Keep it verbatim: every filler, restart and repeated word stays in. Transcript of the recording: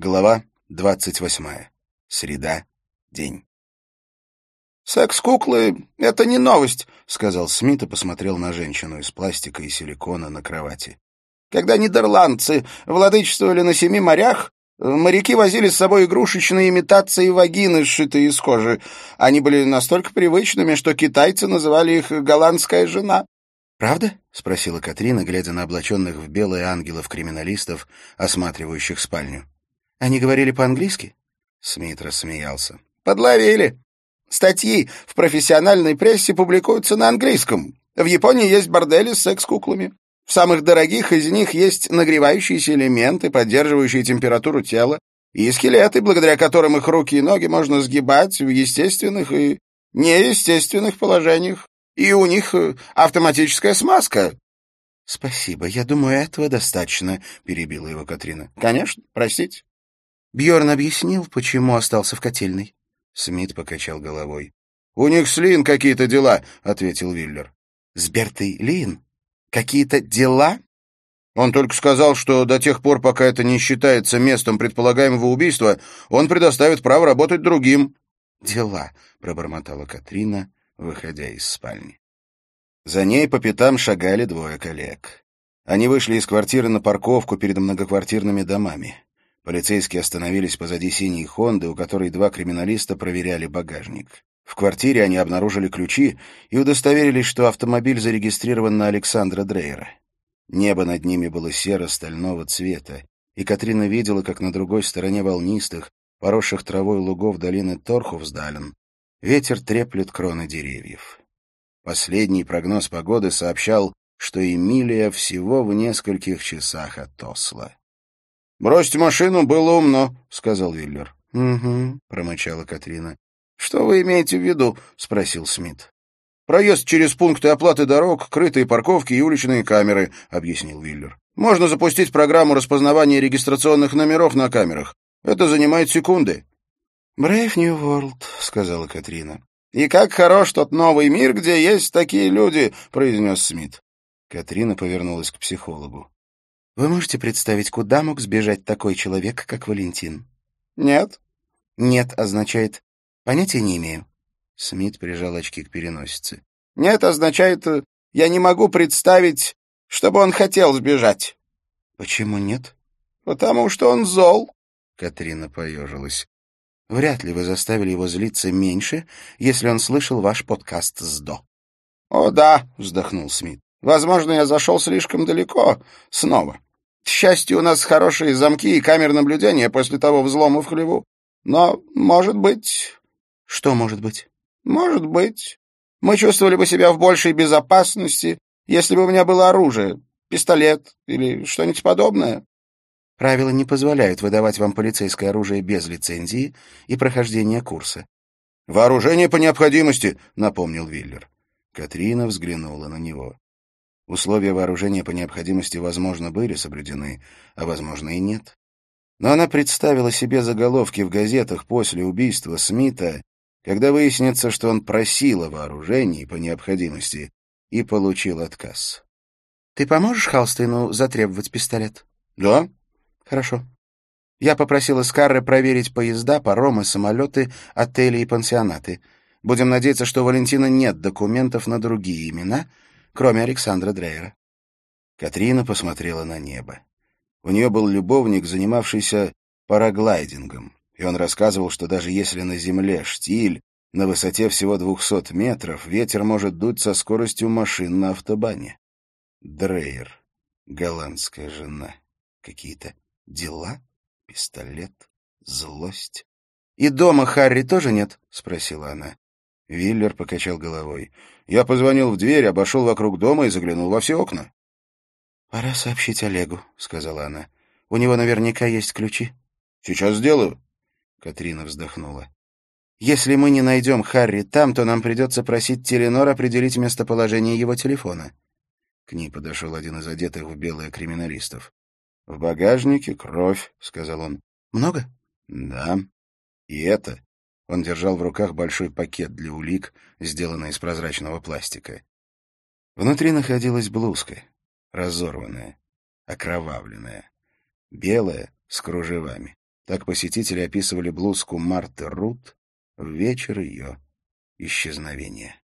Глава двадцать восьмая. Среда. День. «Секс-куклы — это не новость», — сказал Смит и посмотрел на женщину из пластика и силикона на кровати. «Когда нидерландцы владычествовали на семи морях, моряки возили с собой игрушечные имитации вагины, сшитые из кожи. Они были настолько привычными, что китайцы называли их «голландская жена». «Правда?» — спросила Катрина, глядя на облаченных в белые ангелов-криминалистов, осматривающих спальню. «Они говорили по-английски?» Смит рассмеялся. «Подловили. Статьи в профессиональной прессе публикуются на английском. В Японии есть бордели с секс-куклами. В самых дорогих из них есть нагревающиеся элементы, поддерживающие температуру тела, и скелеты, благодаря которым их руки и ноги можно сгибать в естественных и неестественных положениях. И у них автоматическая смазка». «Спасибо. Я думаю, этого достаточно», — перебила его Катрина. «Конечно. Простите». «Бьерн объяснил, почему остался в котельной?» Смит покачал головой. «У них с Лин какие-то дела», — ответил Виллер. «С Бертой Лин? Какие-то дела?» «Он только сказал, что до тех пор, пока это не считается местом предполагаемого убийства, он предоставит право работать другим». «Дела», — пробормотала Катрина, выходя из спальни. За ней по пятам шагали двое коллег. Они вышли из квартиры на парковку перед многоквартирными домами. Полицейские остановились позади синей «Хонды», у которой два криминалиста проверяли багажник. В квартире они обнаружили ключи и удостоверились, что автомобиль зарегистрирован на Александра Дрейера. Небо над ними было серо-стального цвета, и Катрина видела, как на другой стороне волнистых, поросших травой лугов долины Торховсдален, ветер треплет кроны деревьев. Последний прогноз погоды сообщал, что Эмилия всего в нескольких часах от Осло. «Бросить машину было умно», — сказал Виллер. «Угу», — промычала Катрина. «Что вы имеете в виду?» — спросил Смит. «Проезд через пункты оплаты дорог, крытые парковки и уличные камеры», — объяснил Виллер. «Можно запустить программу распознавания регистрационных номеров на камерах. Это занимает секунды». «Brave New World», — сказала Катрина. «И как хорош тот новый мир, где есть такие люди», — произнес Смит. Катрина повернулась к психологу. «Вы можете представить, куда мог сбежать такой человек, как Валентин?» «Нет». «Нет» означает «понятия не имею». Смит прижал очки к переносице. «Нет» означает «я не могу представить, чтобы он хотел сбежать». «Почему нет?» «Потому что он зол». Катрина поежилась. «Вряд ли вы заставили его злиться меньше, если он слышал ваш подкаст с До». «О, да», — вздохнул Смит. «Возможно, я зашел слишком далеко снова. К счастью, у нас хорошие замки и камеры наблюдения после того взлома в хлеву. Но, может быть...» «Что может быть?» «Может быть. Мы чувствовали бы себя в большей безопасности, если бы у меня было оружие, пистолет или что-нибудь подобное». «Правила не позволяют выдавать вам полицейское оружие без лицензии и прохождения курса». «Вооружение по необходимости», — напомнил Виллер. Катрина взглянула на него. Условия вооружения по необходимости, возможно, были соблюдены, а, возможно, и нет. Но она представила себе заголовки в газетах после убийства Смита, когда выяснится, что он просил о вооружении по необходимости и получил отказ. «Ты поможешь Халстейну затребовать пистолет?» «Да». «Хорошо. Я попросила Скарре проверить поезда, паромы, самолеты, отели и пансионаты. Будем надеяться, что у Валентина нет документов на другие имена, кроме Александра Дрейера». Катрина посмотрела на небо. У нее был любовник, занимавшийся параглайдингом, и он рассказывал, что даже если на земле штиль, на высоте всего двухсот метров, ветер может дуть со скоростью машин на автобане. Дрейер, голландская жена, какие-то дела, пистолет, злость. «И дома Харри тоже нет?» — спросила она. Виллер покачал головой. «Я позвонил в дверь, обошел вокруг дома и заглянул во все окна». «Пора сообщить Олегу», — сказала она. «У него наверняка есть ключи». «Сейчас сделаю». Катрина вздохнула. «Если мы не найдем Харри там, то нам придется просить Теленор определить местоположение его телефона». К ней подошел один из одетых в белое криминалистов. «В багажнике кровь», — сказал он. «Много?» «Да. И это...» Он держал в руках большой пакет для улик, сделанный из прозрачного пластика. Внутри находилась блузка, разорванная, окровавленная, белая, с кружевами. Так посетители описывали блузку Марты Рут в вечер ее исчезновения.